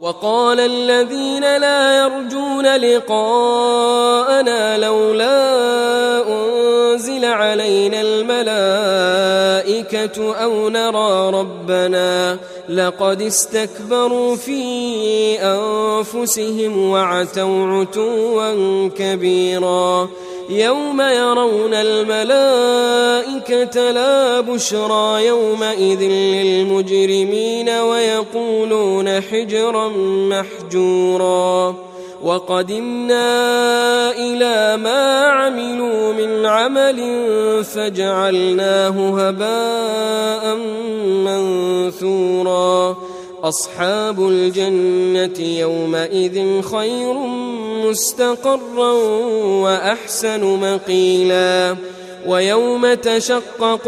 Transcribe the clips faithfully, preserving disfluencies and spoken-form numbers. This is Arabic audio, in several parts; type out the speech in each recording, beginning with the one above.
وقال الذين لا يرجون لقاءنا لولا أنزل علينا الملائكة أو نرى ربنا لقد استكبروا في أنفسهم وعتوا عتوا كبيرا يوم يرون الملائكة لا بشرى يومئذ للمجرمين ويقولون حجرا محجورا وقدمنا إلى ما عملوا من عمل فجعلناه هباء منثورا أصحاب الجنة يومئذ خير مستقرا وأحسن مقيلا ويوم تشقق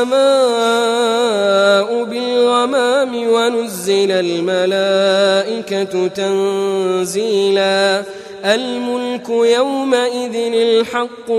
السماء بالغمام ونزل الملائكة تنزيلا الملك يومئذ الحق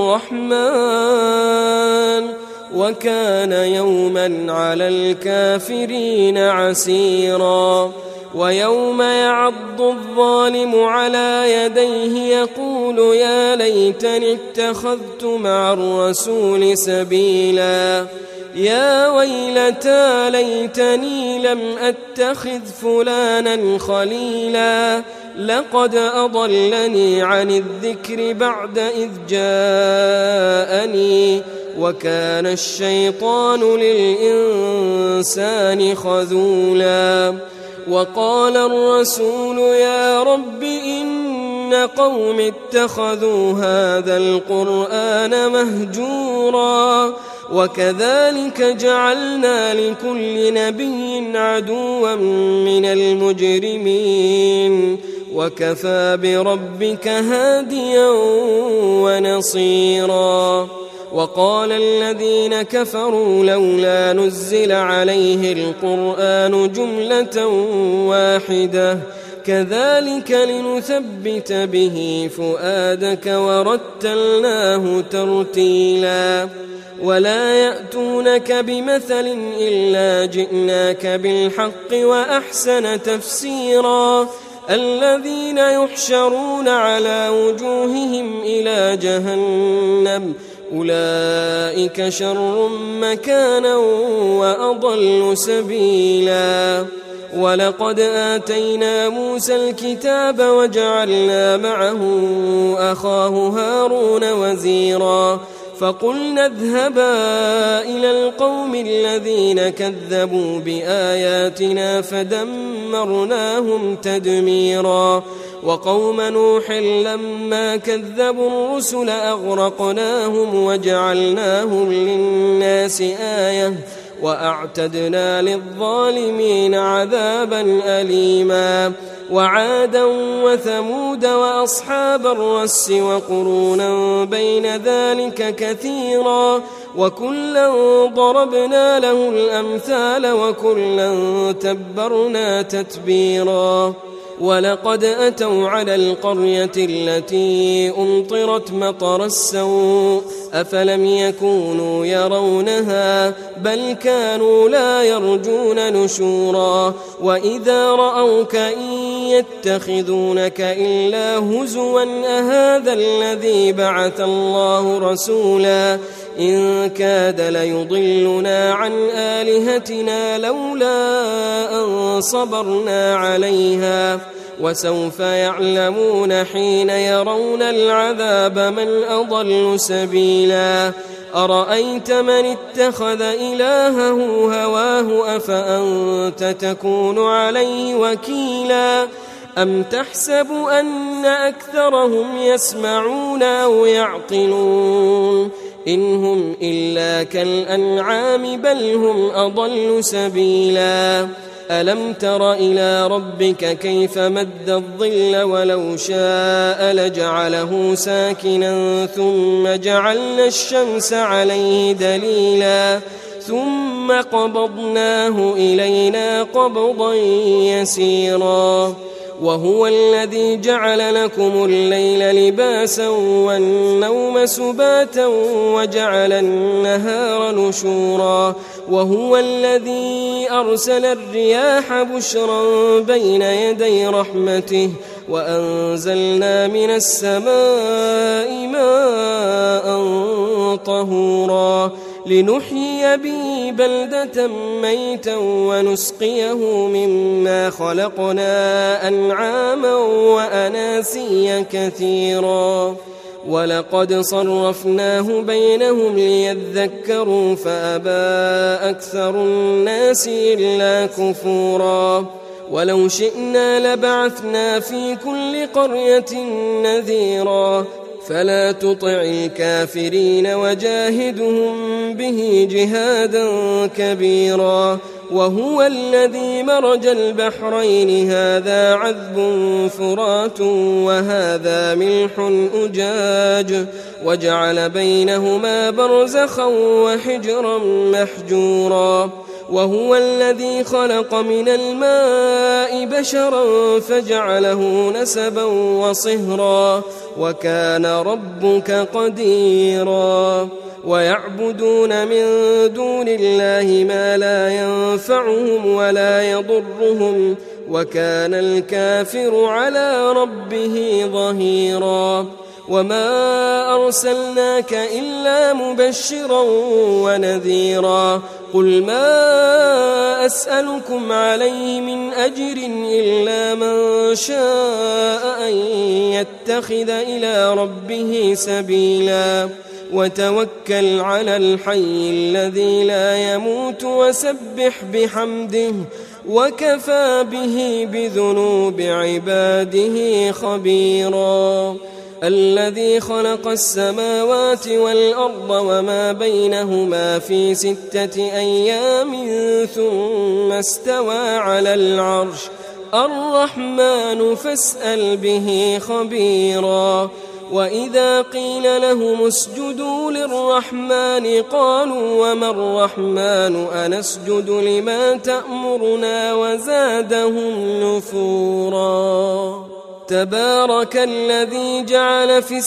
للرحمن وكان يوما على الكافرين عسيرا ويوم يعض الظالم على يديه يقول يا ليتني اتخذت مع الرسول سبيلا يا ويلتى ليتني لم أتخذ فلانا خليلا لقد أضلني عن الذكر بعد إذ جاءني وكان الشيطان للإنسان خذولا وقال الرسول يا رب إن قوم اتخذوا هذا القرآن مهجورا وكذلك جعلنا لكل نبي عدوا من المجرمين وكفى بربك هاديا ونصيرا وقال الذين كفروا لولا نزل عليه القرآن جملة واحدة كذلك لنثبت به فؤادك ورتلناه ترتيلا ولا يأتونك بمثل إلا جئناك بالحق وأحسن تفسيرا الذين يحشرون على وجوههم إلى جهنم أولئك شر مكانا وأضل سبيلا ولقد آتينا موسى الكتاب وجعلنا معه أخاه هارون وزيرا فقلنا اذهبا إلى القوم الذين كذبوا بآياتنا فدمرناهم تدميرا وقوم نوح لما كذبوا الرسل أغرقناهم وجعلناهم للناس آية وأعتدنا للظالمين عذابا أليما وعادا وثمود وأصحاب الرس وقرونا بين ذلك كثيرا وكلا ضربنا له الأمثال وكلا تبرنا تتبيرا ولقد أتوا على القرية التي أمطرت مطر السوء أفلم يكونوا يرونها بل كانوا لا يرجون نشورا وإذا رأوك إن يتخذونك إلا هزوا أهذا الذي بعث الله رسولا إن كاد ليضلنا عن آلهتنا لولا أن صبرنا عليها وسوف يعلمون حين يرون العذاب من أضل سبيلا أرأيت من اتخذ إلهه هواه أفأنت تكون عليه وكيلا أم تحسب أن أكثرهم يسمعون أو يعقلون إن هم إلا كالأنعام بل هم أضل سبيلا ألم تر إلى ربك كيف مد الظل ولو شاء لجعله ساكنا ثم جعلنا الشمس عليه دليلا ثم قبضناه إلينا قبضا يسيرا وهو الذي جعل لكم الليل لباسا والنوم سباتا وجعل النهار نشورا وهو الذي أرسل الرياح بشرا بين يدي رحمته وأنزلنا من السماء ماء طهورا لنحيي به بلدة ميتا ونسقيه مما خلقنا أنعاما وأناسيا كثيرا ولقد صرفناه بينهم ليذكروا فأبى أكثر الناس إلا كفورا ولو شئنا لبعثنا في كل قرية نذيرا فلا تطع الكافرين وجاهدهم به جهادا كبيرا وهو الذي مرج البحرين هذا عذب فرات وهذا ملح أجاج وجعل بينهما برزخا وحجرا محجورا وهو الذي خلق من الماء بشرا فجعله نسبا وصهرا وكان ربك قديرا ويعبدون من دون الله ما لا ينفعهم ولا يضرهم وكان الكافر على ربه ظهيرا وما أرسلناك إلا مبشرا ونذيرا قل ما أسألكم عليه من أجر إلا من شاء أن يتخذ إلى ربه سبيلا وتوكل على الحي الذي لا يموت وسبح بحمده وكفى به بذنوب عباده خبيرا الذي خلق السماوات والأرض وما بينهما في ستة أيام ثم استوى على العرش الرحمن فاسأل به خبيرا وإذا قيل لهم اسجدوا للرحمن قالوا وما الرحمن أنسجد لما تأمرنا وزادهم نفورا تبارك الذي جعل في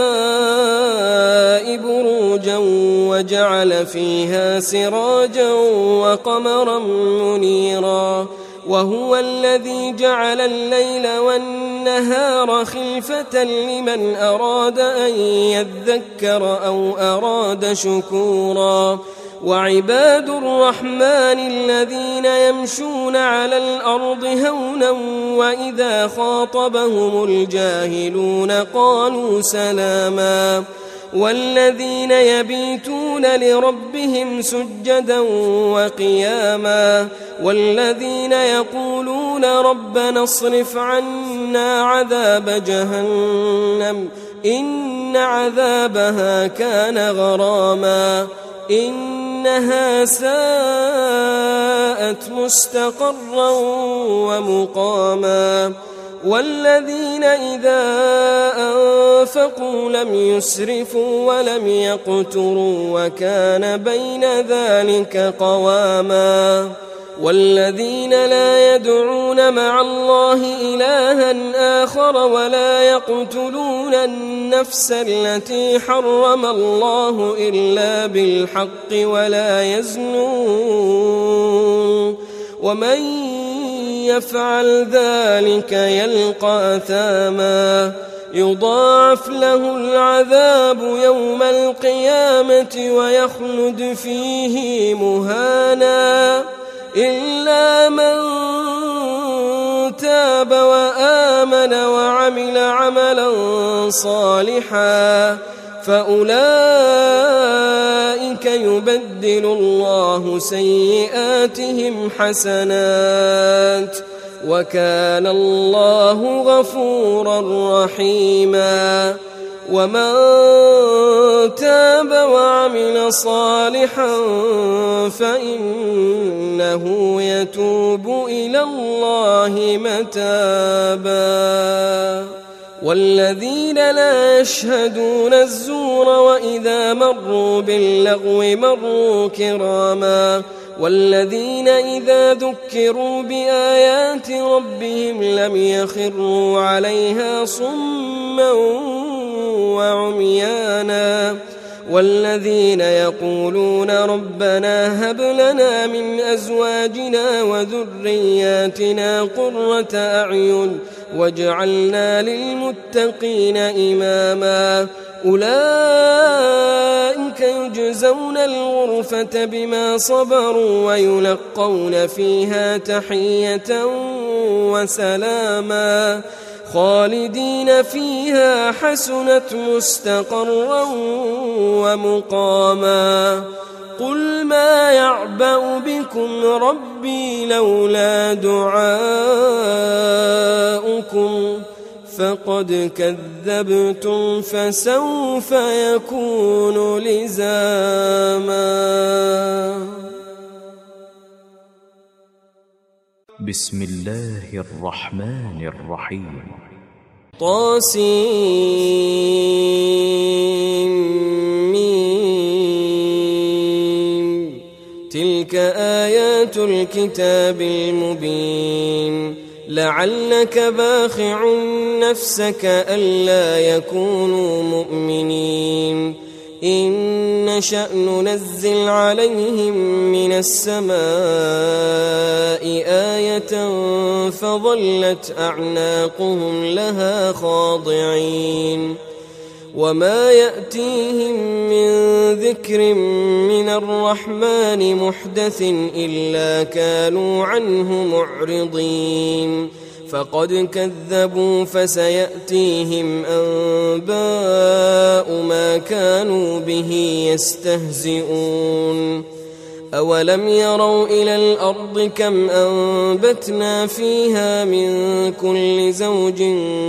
السماء بروجا وجعل فيها سراجا وقمرا منيرا وهو الذي جعل الليل والنهار خلفة لمن أراد أن يذكر أو أراد شكورا وعباد الرحمن الذين يمشون على الأرض هونا وإذا خاطبهم الجاهلون قالوا سلاما والذين يبيتون لربهم سجدا وقياما والذين يقولون ربنا اصرف عنا عذاب جهنم إن عذابها كان غراما إنها ساءت مستقرا ومقاما والذين إذا أنفقوا لم يسرفوا ولم يقتروا وكان بين ذلك قواما والذين لا يدعون مع الله إلها آخر ولا يقتلون النفس التي حرم الله إلا بالحق ولا يزنون ومن يفعل ذلك يلقى أثاما يضاعف له العذاب يوم القيامة ويخلد فيه مهانا إلا من تاب وآمن وعمل عملا صالحا فأولئك يبدل الله سيئاتهم حسنات وكان الله غفورا رحيما ومن تاب وعمل صالحا فإنه يتوب إلى الله متابا والذين لا يشهدون الزور وإذا مروا باللغو مروا كراما والذين إذا ذكروا بآيات ربهم لم يخروا عليها صما وعميانا والذين يقولون ربنا هب لنا من أزواجنا وذرياتنا قرة أعين واجعلنا للمتقين إماما أولئك يجزون الغرفة بما صبروا ويلقون فيها تحية وسلاما خالدين فيها حسنت مستقرا ومقاما قل ما يعبأ بكم ربي لولا دعاؤكم فقد كذبتم فسوف يكون لزاما. بسم الله الرحمن الرحيم. طاسيم تلك آيات الكتاب المبين لعلك باخع نفسك ألا يكونوا مؤمنين إن نشأ ننزل عليهم من السماء آية فظلت أعناقهم لها خاضعين وما يأتيهم من ذكر من الرحمن محدث إلا كانوا عنه معرضين فقد كذبوا فسيأتيهم أنباء ما كانوا به يستهزئون أولم يروا إلى الأرض كم أنبتنا فيها من كل زوج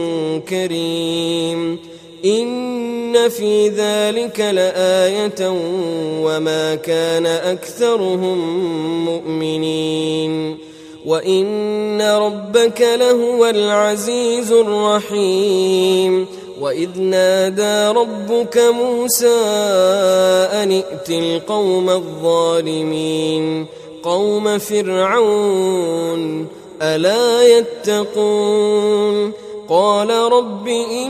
كريم إن في ذلك لآية وما كان أكثرهم مؤمنين وإن ربك لهو العزيز الرحيم وإذ نادى ربك موسى أن ائت القوم الظالمين قوم فرعون ألا يتقون قال رب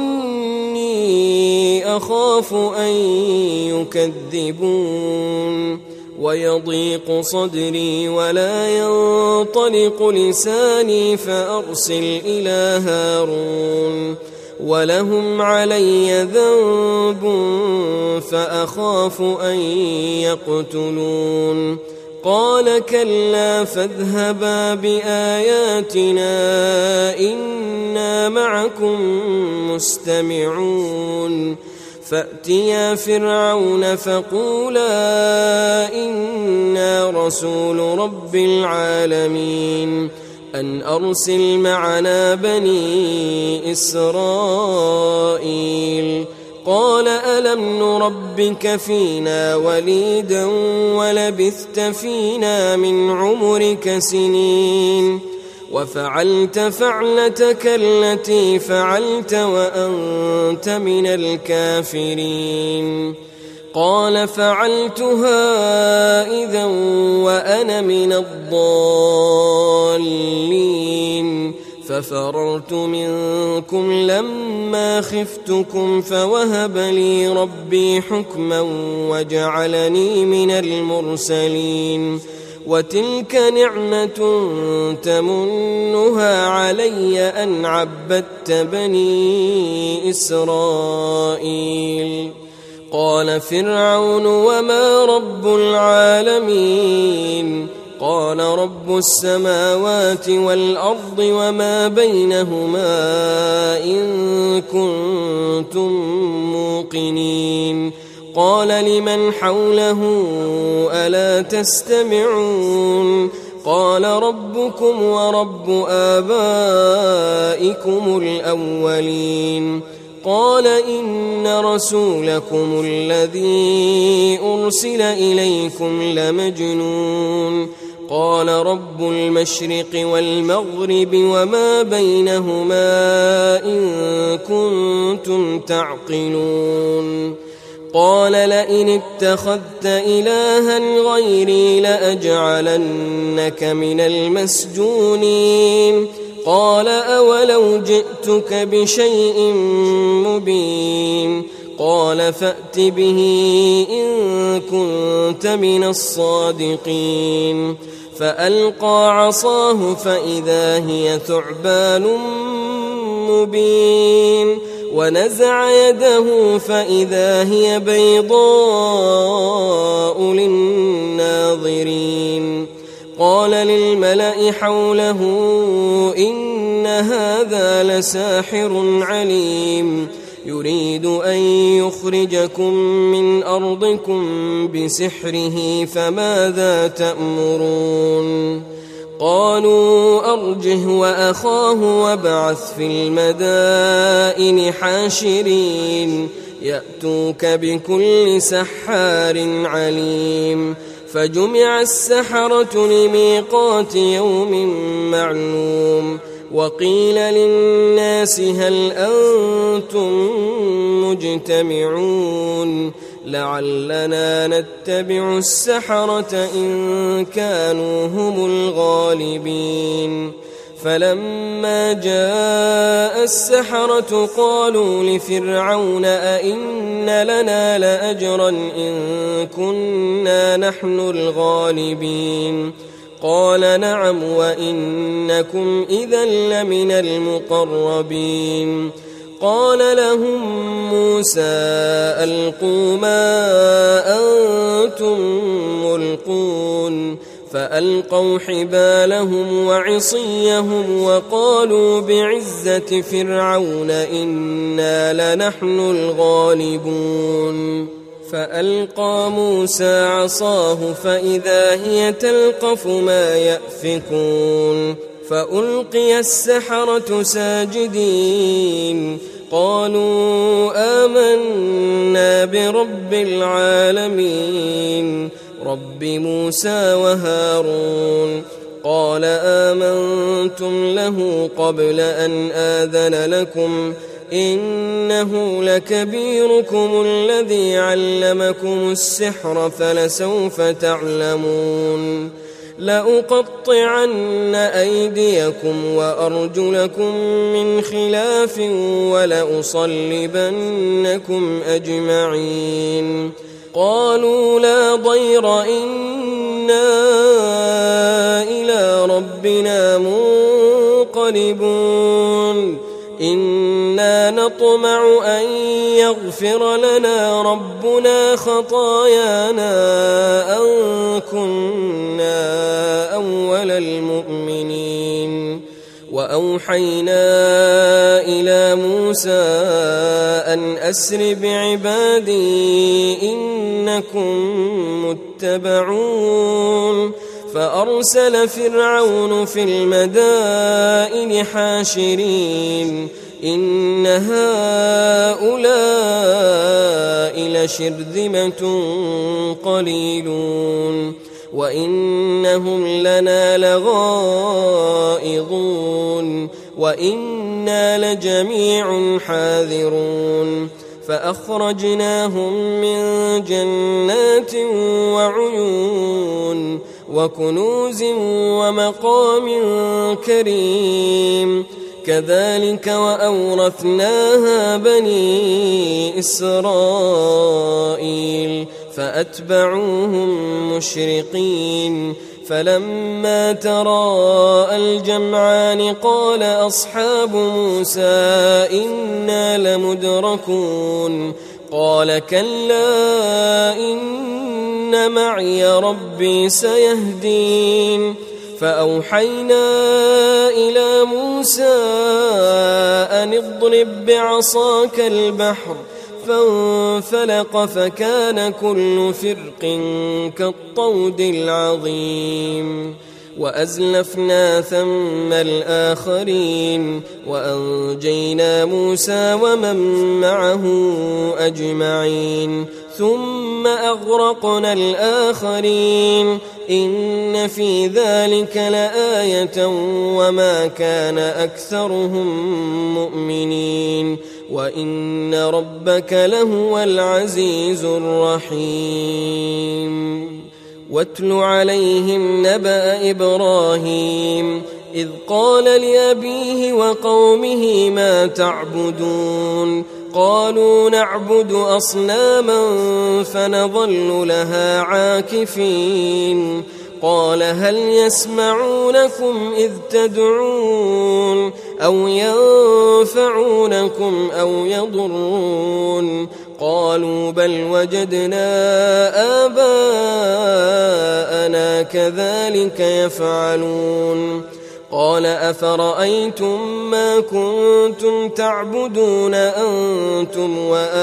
إني أخاف أن يكذبون ويضيق صدري ولا ينطلق لساني فأرسل إلى هارون ولهم علي ذنب فأخاف أن يقتلون قال كلا فاذهبا بآياتنا إنا معكم مستمعون فأتيا فرعون فقولا إنا رسول رب العالمين أن أرسل معنا بني إسرائيل قال ألم نربك فينا وليدا ولبثت فينا من عمرك سنين وفعلت فعلتك التي فعلت وأنت من الكافرين قال فعلتها إذا وأنا من الضالين ففررت منكم لما خفتكم فوهب لي ربي حكما وجعلني من المرسلين وتلك نعمة تمنها علي أن عبدت بني إسرائيل قال فرعون وما رب العالمين قال رب السماوات والأرض وما بينهما إن كنتم موقنين قال لمن حوله ألا تستمعون قال ربكم ورب آبائكم الأولين قال إن رسولكم الذي أرسل إليكم لمجنون قال رب المشرق والمغرب وما بينهما إن كنتم تعقلون قال لئن اتخذت إلها غيري لأجعلنك من المسجونين قال أولو جئتك بشيء مبين قال فأت به إن كنت من الصادقين فألقى عصاه فإذا هي ثعبان مبين ونزع يده فإذا هي بيضاء للناظرين قال للملأ حوله إن هذا لساحر عليم يريد أن يخرجكم من أرضكم بسحره فماذا تأمرون قالوا أرجه وأخاه وابعث في المدائن حاشرين يأتوك بكل سحار عليم فجمع السحرة لميقات يوم معلوم وقيل للناس هل أنتم مجتمعون لعلنا نتبع السحرة إن كانوا هم الغالبين فلما جاء السحرة قالوا لفرعون أئن لنا لأجرا إن كنا نحن الغالبين قال نعم وإنكم إذا لمن المقربين قال لهم موسى ألقوا ما أنتم ملقون فألقوا حبالهم وعصيهم وقالوا بعزة فرعون إنا لنحن الغالبون فألقى موسى عصاه فإذا هي تلقف ما يأفكون فألقي السحرة ساجدين قالوا آمنا برب العالمين رب موسى وهارون قال آمنتم له قبل أن آذن لكم إنه لكبيركم الذي علمكم السحر فلسوف تعلمون لأقطعن أيديكم وأرجلكم من خلاف ولأصلبنكم أجمعين قالوا لا ضير إنا إلى ربنا منقلبون إنا نطمع أن يغفر لنا ربنا خطايانا أن كنا أول المؤمنين وأوحينا إلى موسى أن أسر بعبادي إنكم متبعون فأرسل فرعون في المدائن حاشرين إن هؤلاء لشرذمة قليلون وإنهم لنا لغائظون وإنا لجميع حاذرون فأخرجناهم من جنات وعيون وكنوز ومقام كريم كذلك وأورثناها بني إسرائيل فأتبعوهم مشرقين فلما تراءى الجمعان قال أصحاب موسى إنا لمدركون قال كلا إن معي ربي سيهدين فأوحينا إلى موسى أن اضرب بعصاك البحر فانفلق فكان كل فرق كالطود العظيم وأزلفنا ثم الآخرين وأنجينا موسى ومن معه أجمعين ثم أغرقنا الآخرين إن في ذلك لآية وما كان أكثرهم مؤمنين وإن ربك لهو العزيز الرحيم واتل عليهم نبأ إبراهيم إذ قال لأبيه وقومه ما تعبدون قالوا نعبد أصناما فنظل لها عاكفين قال هل يسمعونكم إذ تدعون أو ينفعونكم أو يضرون قالوا بل وجدنا آباءنا كذلك يفعلون قال أفرأيتم ما كنتم تعبدون أنتم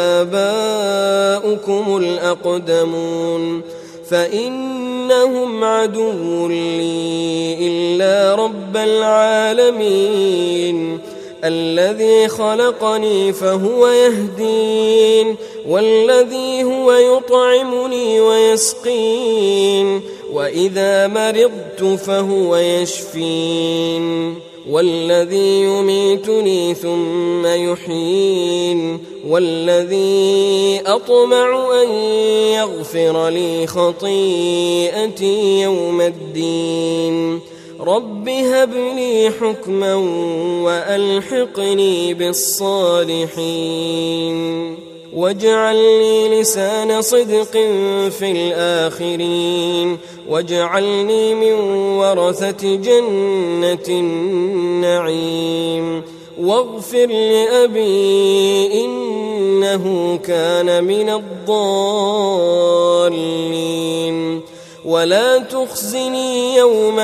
وآباؤكم الأقدمون فإنهم عدو لي إلا رب العالمين الذي خلقني فهو يهدين والذي هو يطعمني ويسقين وإذا مرضت فهو يشفين والذي يميتني ثم يحيين والذي أطمع أن يغفر لي خطيئتي يوم الدين رب هب لي حكما وألحقني بالصالحين واجعل لي لسان صدق في الآخرين واجعلني من ورثة جنة النعيم واغفر لأبي إنه كان من الضالين ولا تخزني يوم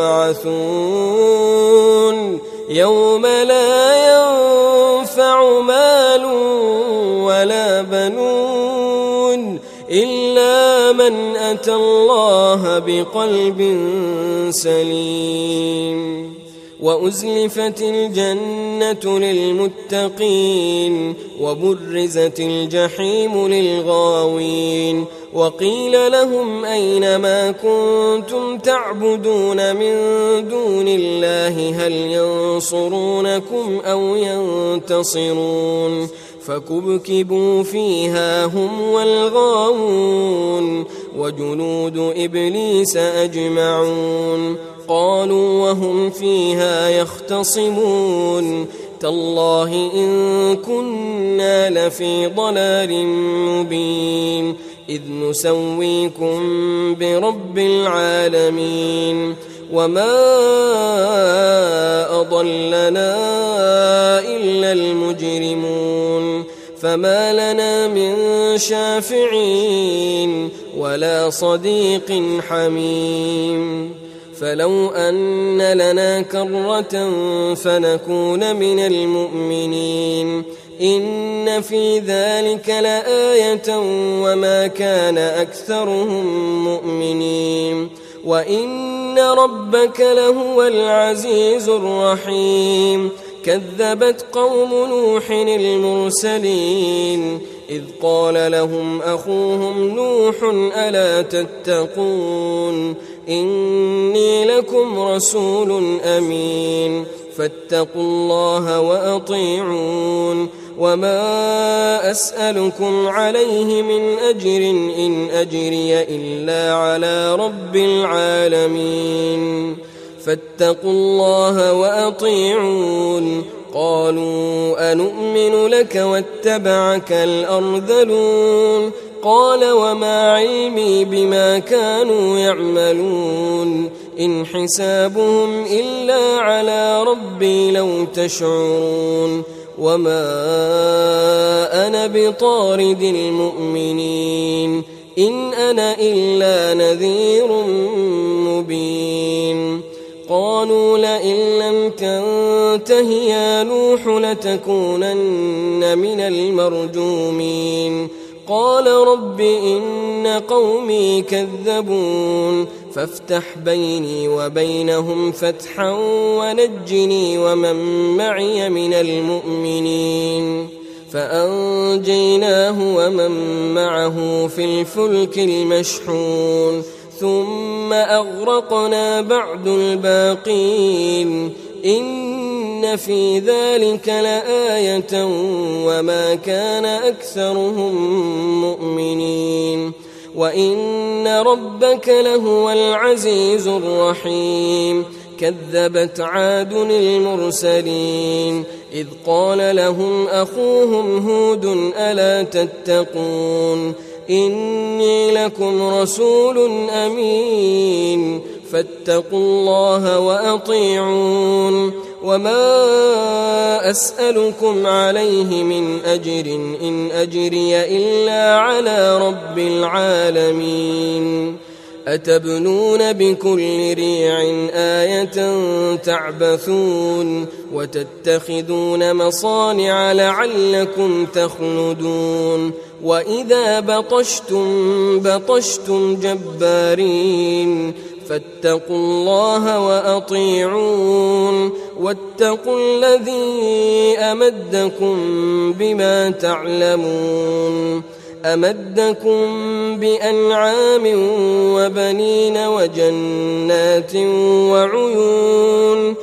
يبعثون يوم لا ينفع مال ولا بنون إلا من أتى الله بقلب سليم وأزلفت الجنة للمتقين وبرزت الجحيم للغاوين وقيل لهم أين ما كنتم تعبدون من دون الله هل ينصرونكم أو ينتصرون فكبكبوا فيها هم والغاوون وجنود إبليس أجمعون قالوا وهم فيها يختصمون تالله إن كنا لفي ضلال مبين إذ نسويكم برب العالمين وما أضلنا إلا المجرمون فما لنا من شافعين ولا صديق حميم فلو أن لنا كرة فنكون من المؤمنين إن في ذلك لآية وما كان أكثرهم مؤمنين وإن ربك لهو العزيز الرحيم كذبت قوم نوح المرسلين إذ قال لهم أخوهم نوح ألا تتقون إني لكم رسول أمين فاتقوا الله وأطيعون وما أسألكم عليه من أجر إن أجري إلا على رب العالمين فاتقوا الله وأطيعون قالوا أنؤمن لك واتبعك الأرذلون قال وما علمي بما كانوا يعملون إن حسابهم إلا على ربي لو تشعرون وما أنا بطارد المؤمنين إن أنا إلا نذير مبين قالوا لئن لم تنته يا نوح لتكونن من المرجومين قال رب إن قومي كذبون فافتح بيني وبينهم فتحا ونجني ومن معي من المؤمنين فأنجيناه ومن معه في الفلك المشحون ثم أغرقنا بعد الباقين إن في ذلك لآية وما كان أكثرهم مؤمنين وإن ربك لهو العزيز الرحيم كذبت عاد المرسلين إذ قال لهم أخوهم هود ألا تتقون إني لكم رسول أمين فاتقوا الله وأطيعون وما أسألكم عليه من أجر إن أجري إلا على رب العالمين أتبنون بكل ريع آية تعبثون وتتخذون مصانع لعلكم تخلدون وإذا بطشتم بطشتم جبارين فاتقوا الله وأطيعون واتقوا الذي أمدكم بما تعلمون أمدكم بأنعام وبنين وجنات وعيون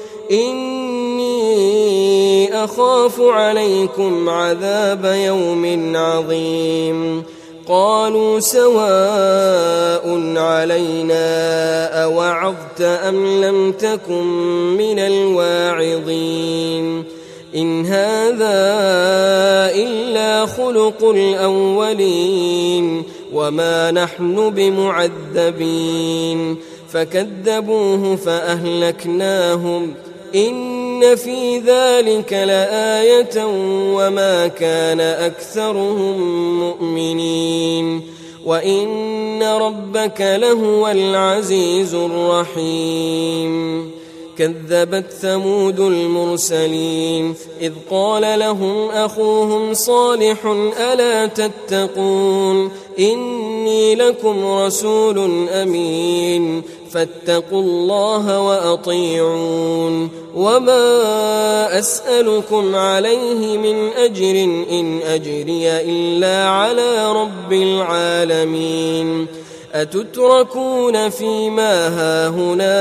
إني أخاف عليكم عذاب يوم عظيم قالوا سواء علينا أوعظت أم لم تكن من الواعظين إن هذا إلا خلق الأولين وما نحن بمعذبين فكذبوه فأهلكناهم إن في ذلك لآية وما كان أكثرهم مؤمنين وإن ربك لهو العزيز الرحيم كذبت ثمود المرسلين إذ قال لهم أخوهم صالح ألا تتقون إني لكم رسول أمين فاتقوا الله وأطيعون وما أسألكم عليه من أجر إن أجري إلا على رب العالمين أتتركون فيما هاهنا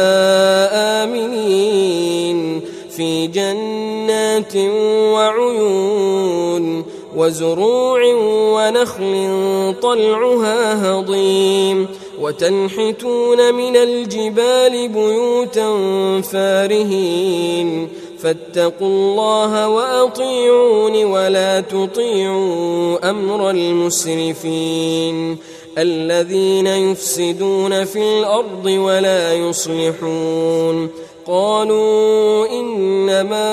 آمنين في جنات وعيون وزروع ونخل طلعها هضيم وتنحتون من الجبال بيوتا فارهين فاتقوا الله وأطيعون ولا تطيعوا أمر المسرفين الذين يفسدون في الأرض ولا يصلحون قالوا إنما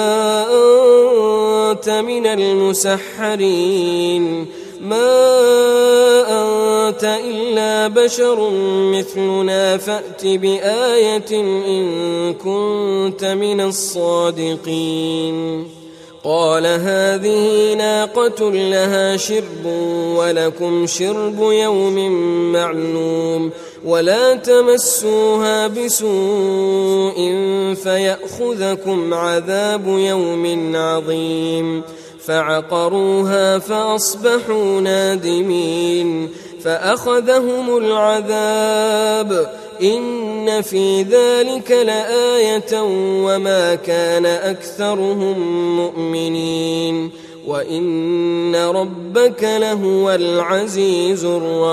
أنت من المسحرين ما أنت إلا بشر مثلنا فأت بآية إن كنت من الصادقين قال هذه ناقة لها شرب ولكم شرب يوم معلوم ولا تمسوها بسوء فيأخذكم عذاب يوم عظيم فعقروها فأصبحوا نادمين فأخذهم العذاب إن في ذلك لآية وما كان أكثرهم مؤمنين وإن ربك لهو العزيز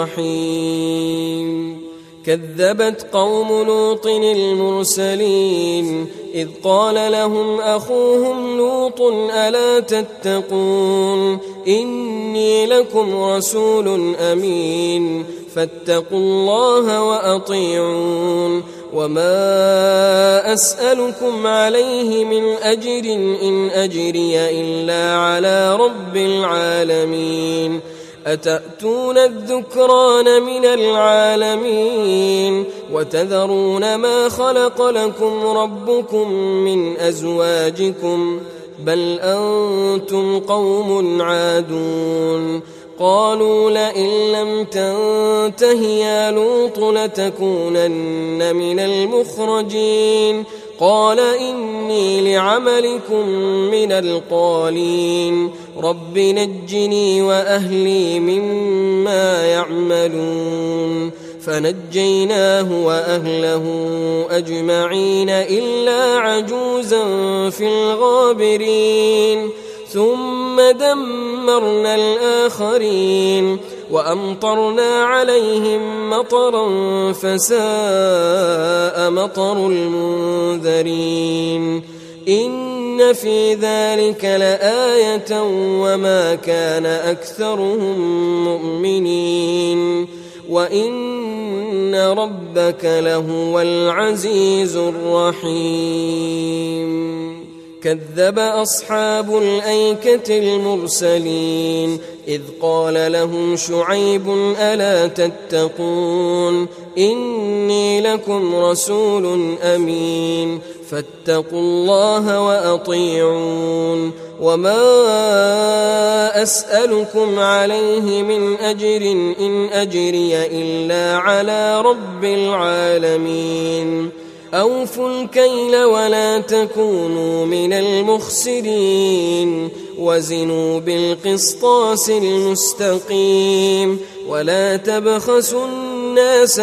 الرحيم كذبت قوم لوط المرسلين إذ قال لهم أخوهم لوط ألا تتقون إني لكم رسول أمين فاتقوا الله وأطيعون وما أسألكم عليه من أجر إن أجري إلا على رب العالمين أتأتون الذكران من العالمين وتذرون ما خلق لكم ربكم من أزواجكم بل أنتم قوم عادون قالوا لئن لم تنته يا لوط لتكونن من المخرجين قال إني لعملكم من القالين رب نجني وأهلي مما يعملون فنجيناه وأهله أجمعين إلا عجوزا في الغابرين ثم دمرنا الآخرين وأمطرنا عليهم مطرا فساء مطر المنذرين إن في ذلك لآية وما كان أكثرهم مؤمنين وإن ربك لهو العزيز الرحيم كذب أصحاب الأيكة المرسلين إذ قال لهم شعيب ألا تتقون إني لكم رسول أمين فاتقوا الله وأطيعون وما أسألكم عليه من أجر إن أجري إلا على رب العالمين أوفوا الكيل ولا تكونوا من المخسرين وزنوا بالقسطاس المستقيم ولا تبخسوا الناس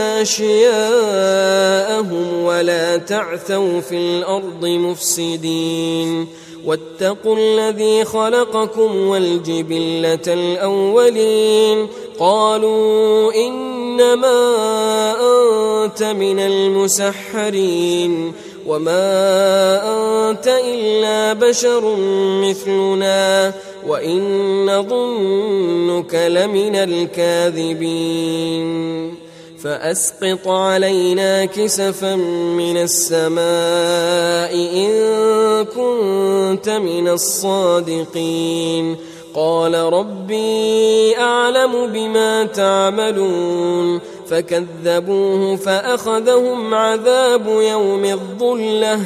أشياءهم ولا تعثوا في الأرض مفسدين واتقوا الذي خلقكم والجبلة الأولين قالوا إنما أنت من المسحرين وما أنت إلا بشر مثلنا وإن نظنك لمن الكاذبين فأسقط علينا كسفا من السماء إن كنت من الصادقين قال ربي أعلم بما تعملون فكذبوه فأخذهم عذاب يوم الظلة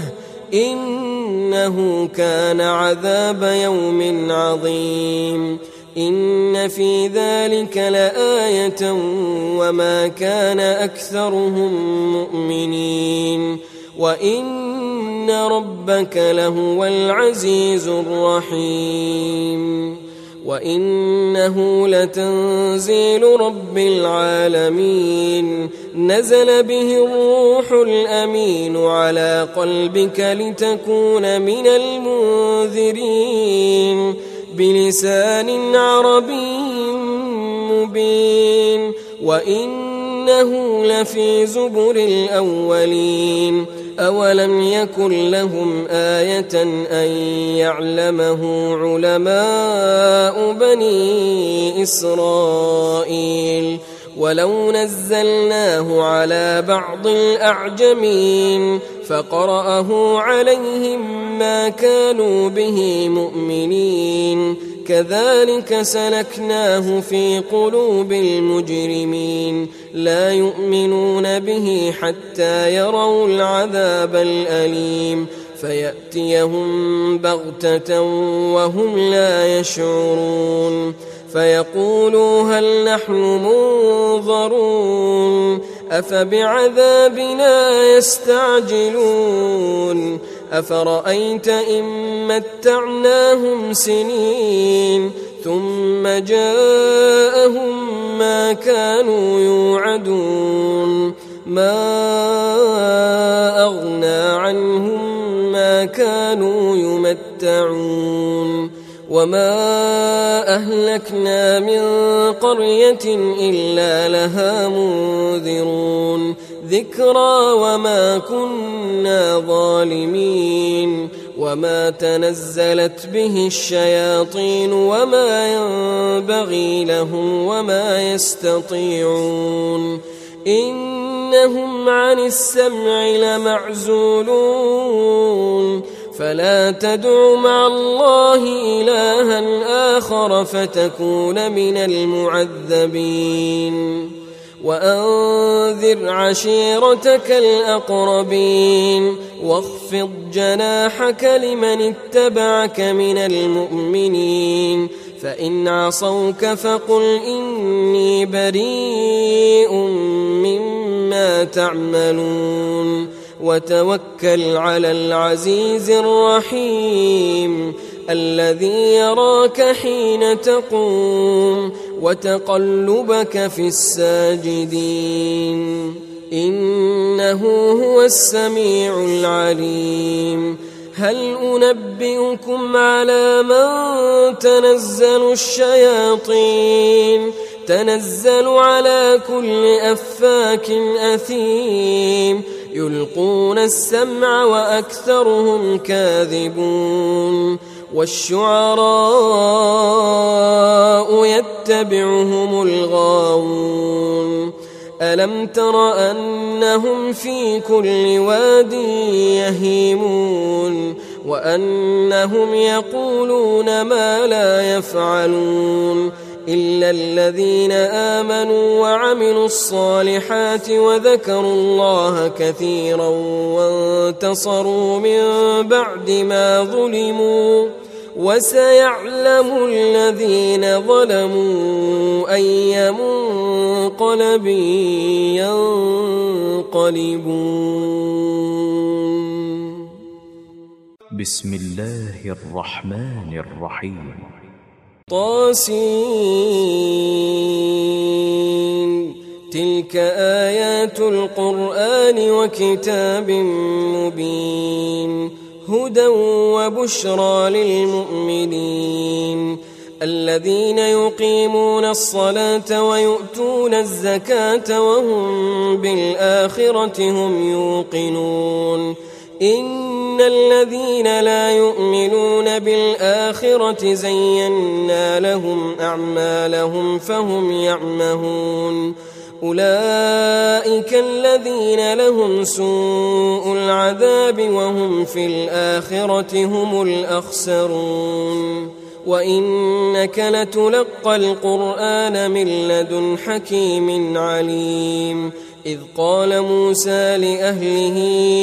إنه كان عذاب يوم عظيم إن في ذلك لآية وما كان أكثرهم مؤمنين وإن ربك لهو العزيز الرحيم وإنه لتنزيل رب العالمين نزل به الروح الأمين على قلبك لتكون من المنذرين بلسان عربي مبين وإنه لفي زبر الأولين أولم يكن لهم آية أن يعلمه علماء بني إسرائيل ولو نزلناه على بعض الأعجمين فقرأه عليهم ما كانوا به مؤمنين كذلك سلكناه في قلوب المجرمين لا يؤمنون به حتى يروا العذاب الأليم فيأتيهم بغتة وهم لا يشعرون فيقولوا هل نحن منظرون أفبعذابنا يستعجلون أفرأيت إن متعناهم سنين ثم جاءهم ما كانوا يوعدون ما أغنى عنهم ما كانوا يمتعون وما أهلكنا من قرية إلا لها منذرون ذكرى وما كنا ظالمين وما تنزلت به الشياطين وما ينبغي لهم وما يستطيعون إنهم عن السمع لمعزولون فلا تدع مع الله إلها آخر فتكون من المعذبين وأنذر عشيرتك الأقربين واخفض جناحك لمن اتبعك من المؤمنين فإن عصوك فقل إني بريء مما تعملون وتوكل على العزيز الرحيم الذي يراك حين تقوم وتقلبك في الساجدين إنه هو السميع العليم هل أنبئكم على من تنزل الشياطين تنزل على كل أفاك أثيم يلقون السمع وأكثرهم كاذبون والشعراء يتبعهم الغاوون ألم تر أنهم في كل واد يهيمون وأنهم يقولون ما لا يفعلون إلا الذين آمنوا وعملوا الصالحات وذكروا الله كثيرا وانتصروا من بعد ما ظلموا وسيعلم الذين ظلموا أي منقلب ينقلبون. بسم الله الرحمن الرحيم. طاسين تلك آيات القرآن وكتاب مبين هدى وبشرى للمؤمنين الذين يقيمون الصلاة ويؤتون الزكاة وهم بالآخرة هم يوقنون إن الذين لا يؤمنون بالآخرة زينا لهم أعمالهم فهم يعمهون أولئك الذين لهم سوء العذاب وهم في الآخرة هم الأخسرون وإنك لتلقى القرآن من لدن حكيم عليم إذ قال موسى لأهله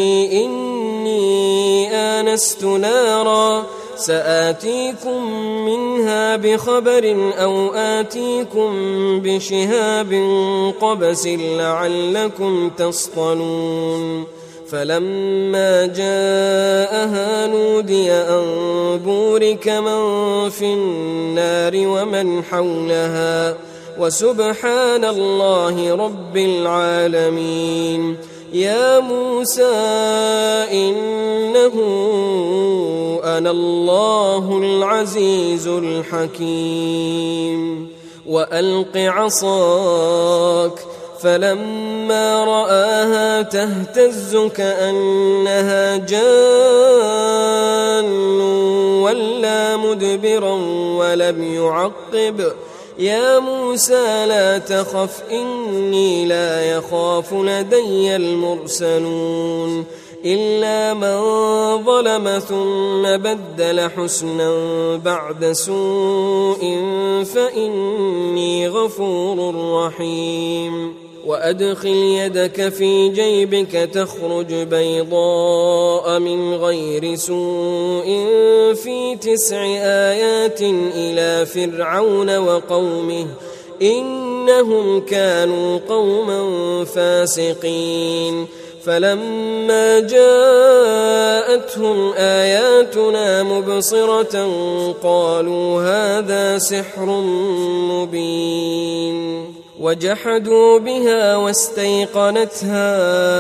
إني آنست نارا سآتيكم منها بخبر أو آتيكم بشهاب قبس لعلكم تصطلون فلما جاءها نودي أن بورك من في النار ومن حولها وسبحان الله رب العالمين يا موسى إنه أنا الله العزيز الحكيم وألق عصاك فلما رآها تهتز كأنها جان ولا مدبرا ولم يعقب يا موسى لا تخف إني لا يخاف لدي المرسلون إلا من ظلم ثم بدل حسنا بعد سوء فإني غفور رحيم وأدخل يدك في جيبك تخرج بيضاء من غير سوء في تسع آيات إلى فرعون وقومه إنهم كانوا قوما فاسقين فلما جاءتهم آياتنا مبصرة قالوا هذا سحر مبين وجحدوا بها واستيقنتها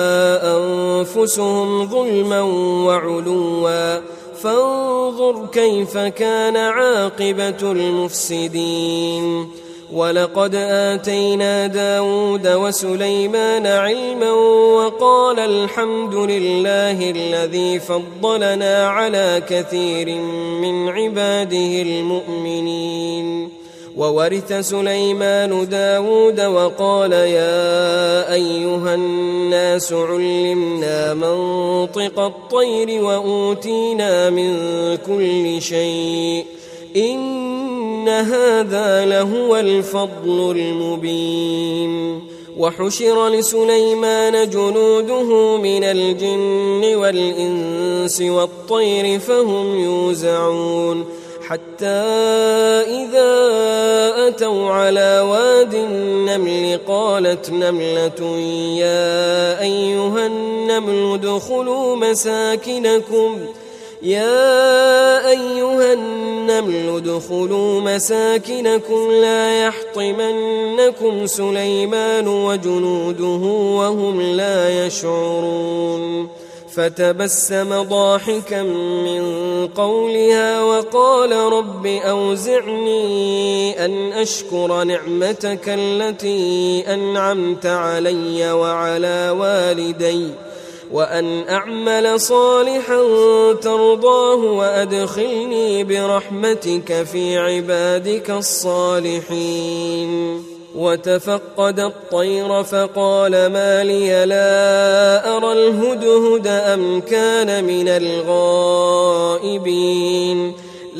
أنفسهم ظلما وعلوا فانظر كيف كان عاقبة المفسدين ولقد آتينا داود وسليمان علما وقال الحمد لله الذي فضلنا على كثير من عباده المؤمنين وورث سليمان داود وقال يا أيها الناس علمنا منطق الطير وأوتينا من كل شيء إن هذا لهو الفضل المبين وحشر لسليمان جنوده من الجن والإنس والطير فهم يوزعون حتى إذا أتوا على واد النمل قالت نملة يا أيها النمل ادخلوا مساكنكم يا أيها النمل النمل ادخلوا مساكنكم لا يحطمنكم سليمان وجنوده وهم لا يشعرون فتبسم ضاحكا من قولها وقال رب أوزعني أن أشكر نعمتك التي أنعمت علي وعلى والدي وأن أعمل صالحا ترضاه وأدخلني برحمتك في عبادك الصالحين. وتفقد الطير فقال ما لي لا أرى الهدهد أم كان من الغائبين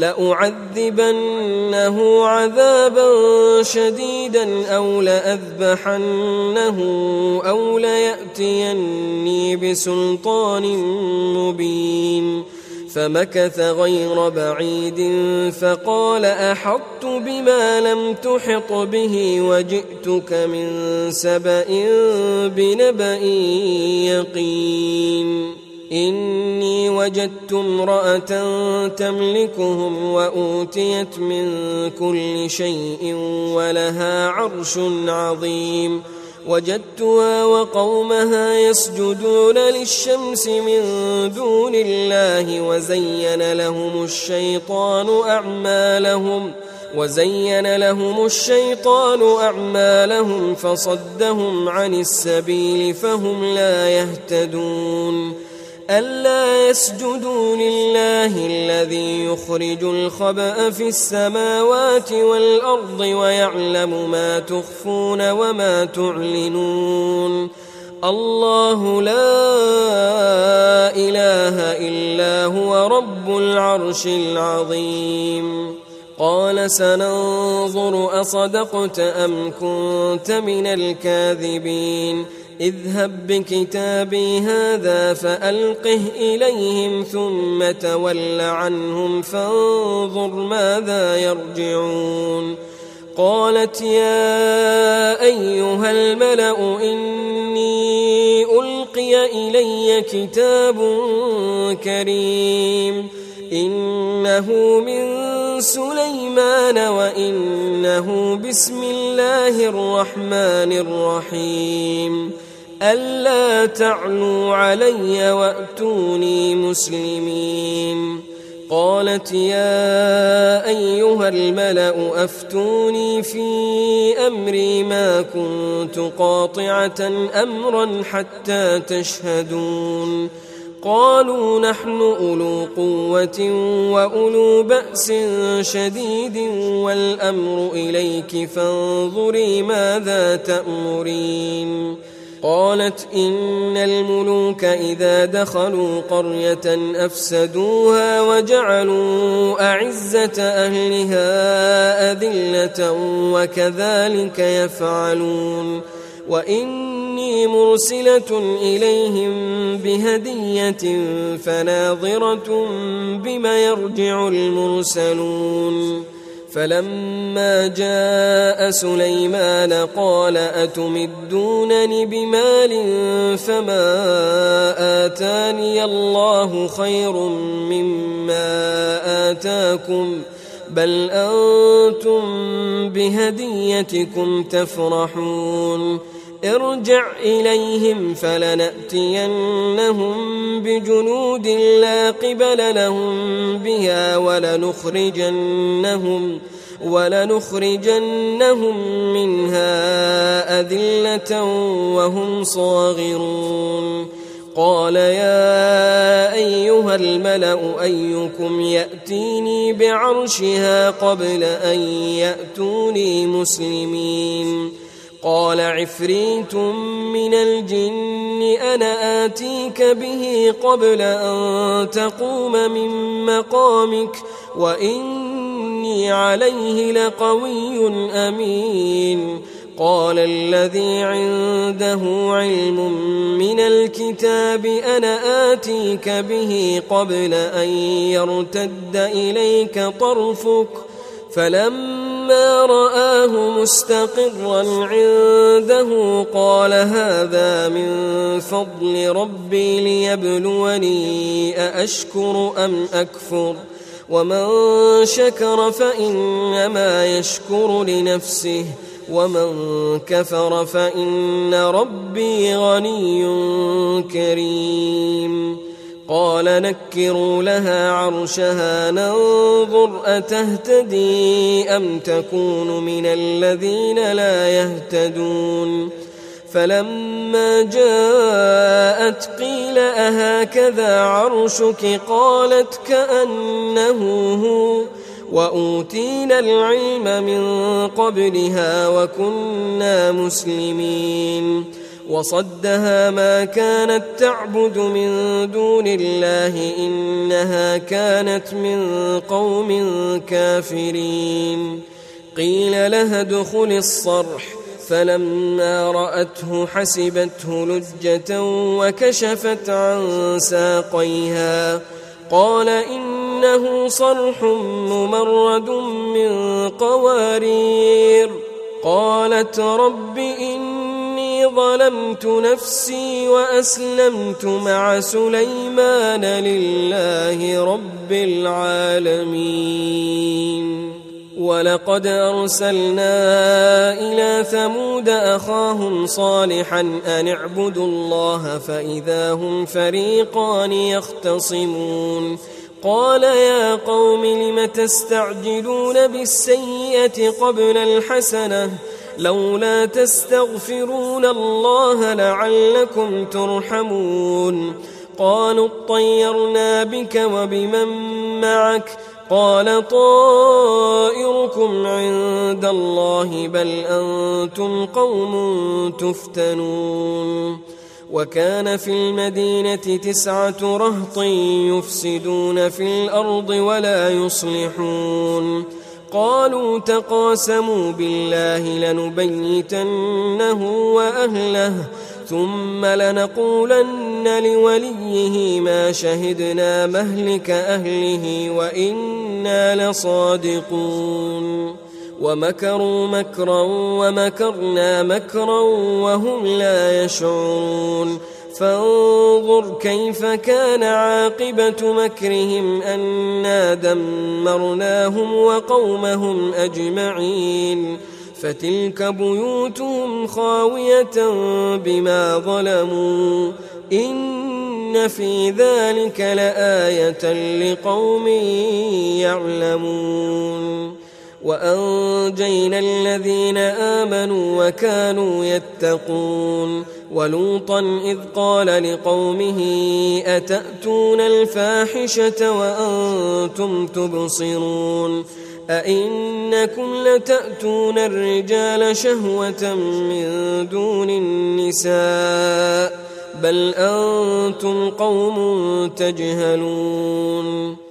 لأعذبنه عذابا شديدا أو لأذبحنه أو ليأتيني بسلطان مبين. فمكث غير بعيد فقال أحطت بما لم تحط به وجئتك من سبأ بنبأ يقين. إني وجدت امرأة تملكهم وأوتيت من كل شيء ولها عرش عظيم. وجدتها وقومها يسجدون للشمس من دون الله وزين لهم الشيطان أعمالهم وزين لهم الشيطان أعمالهم فصدهم عن السبيل فهم لا يهتدون. ألا يسجدوا لله الذي يخرج الخبأ في السماوات والأرض ويعلم ما تخفون وما تعلنون. الله لا إله إلا هو رب العرش العظيم. قال سننظر أصدقت أم كنت من الكاذبين. اذهب بكتابي هذا فألقه إليهم ثم تول عنهم فانظر ماذا يرجعون. قالت يا أيها الملأ إني ألقي إلي كتاب كريم إنه من سليمان وإنه بسم الله الرحمن الرحيم ألا تعلوا علي وأتوني مسلمين. قالت يا أيها الملأ أفتوني في أمري ما كنت قاطعة أمرا حتى تشهدون. قالوا نحن أولو قوة وأولو بأس شديد والأمر إليك فانظري ماذا تأمرين. قالت إن الملوك إذا دخلوا قرية أفسدوها وجعلوا أعزة أهلها أذلة وكذلك يفعلون. وإني مرسلة إليهم بهدية فناظرة بما يرجع المرسلون. فلما جاء سليمان قال أتمدونني بمال فما آتاني الله خير مما آتاكم بل أنتم بهديتكم تفرحون. ارجع إليهم فلنأتينهم بجنود لا قبل لهم بها ولنخرجنهم ولنخرجنهم منها أذلة وهم صاغرون. قال يا أيها الملأ أيكم يأتيني بعرشها قبل أن يأتوني مسلمين. قال عفريت من الجن أنا آتيك به قبل أن تقوم من مقامك وإني عليه لقوي أمين. قال الذي عنده علم من الكتاب أنا آتيك به قبل أن يرتد إليك طرفك فلما رآه مستقرا عنده قال هذا من فضل ربي ليبلوني أأشكر أم أكفر ومن شكر فإنما يشكر لنفسه ومن كفر فإن ربي غني كريم. قال نكروا لها عرشها ننظر أتهتدي أم تكون من الذين لا يهتدون. فلما جاءت قيل أهكذا عرشك قالت كأنه هو وأوتينا العلم من قبلها وكنا مسلمين. وصدها ما كانت تعبد من دون الله إنها كانت من قوم كافرين. قيل لها ادخل الصرح فلما رأته حسبته لجة وكشفت عن ساقيها قال إنه صرح ممرد من قوارير. قالت رب إني ظلمت نفسي وأسلمت مع سليمان لله رب العالمين. ولقد أرسلنا إلى ثمود أخاهم صالحا أن اعبدوا الله فإذا هم فريقان يختصمون. قال يا قوم لم تستعجلون بالسيئة قبل الحسنة لولا تستغفرون الله لعلكم ترحمون. قالوا اطيرنا بك وبمن معك قال طائركم عند الله بل أنتم قوم تفتنون. وكان في المدينة تسعة رهط يفسدون في الأرض ولا يصلحون. قالوا تقاسموا بالله لنبيتنه وأهله ثم لنقولن لوليه ما شهدنا مهلك أهله وإنا لصادقون. ومكروا مكرا ومكرنا مكرا وهم لا يشعرون. فانظر كيف كان عاقبة مكرهم أنا دمرناهم وقومهم أجمعين. فتلك بيوتهم خاوية بما ظلموا إن في ذلك لآية لقوم يعلمون. وأنجينا الذين آمنوا وكانوا يتقون. ولوطا إذ قال لقومه أتأتون الفاحشة وأنتم تبصرون أئنكم لتأتون الرجال شهوة من دون النساء بل أنتم قوم تجهلون.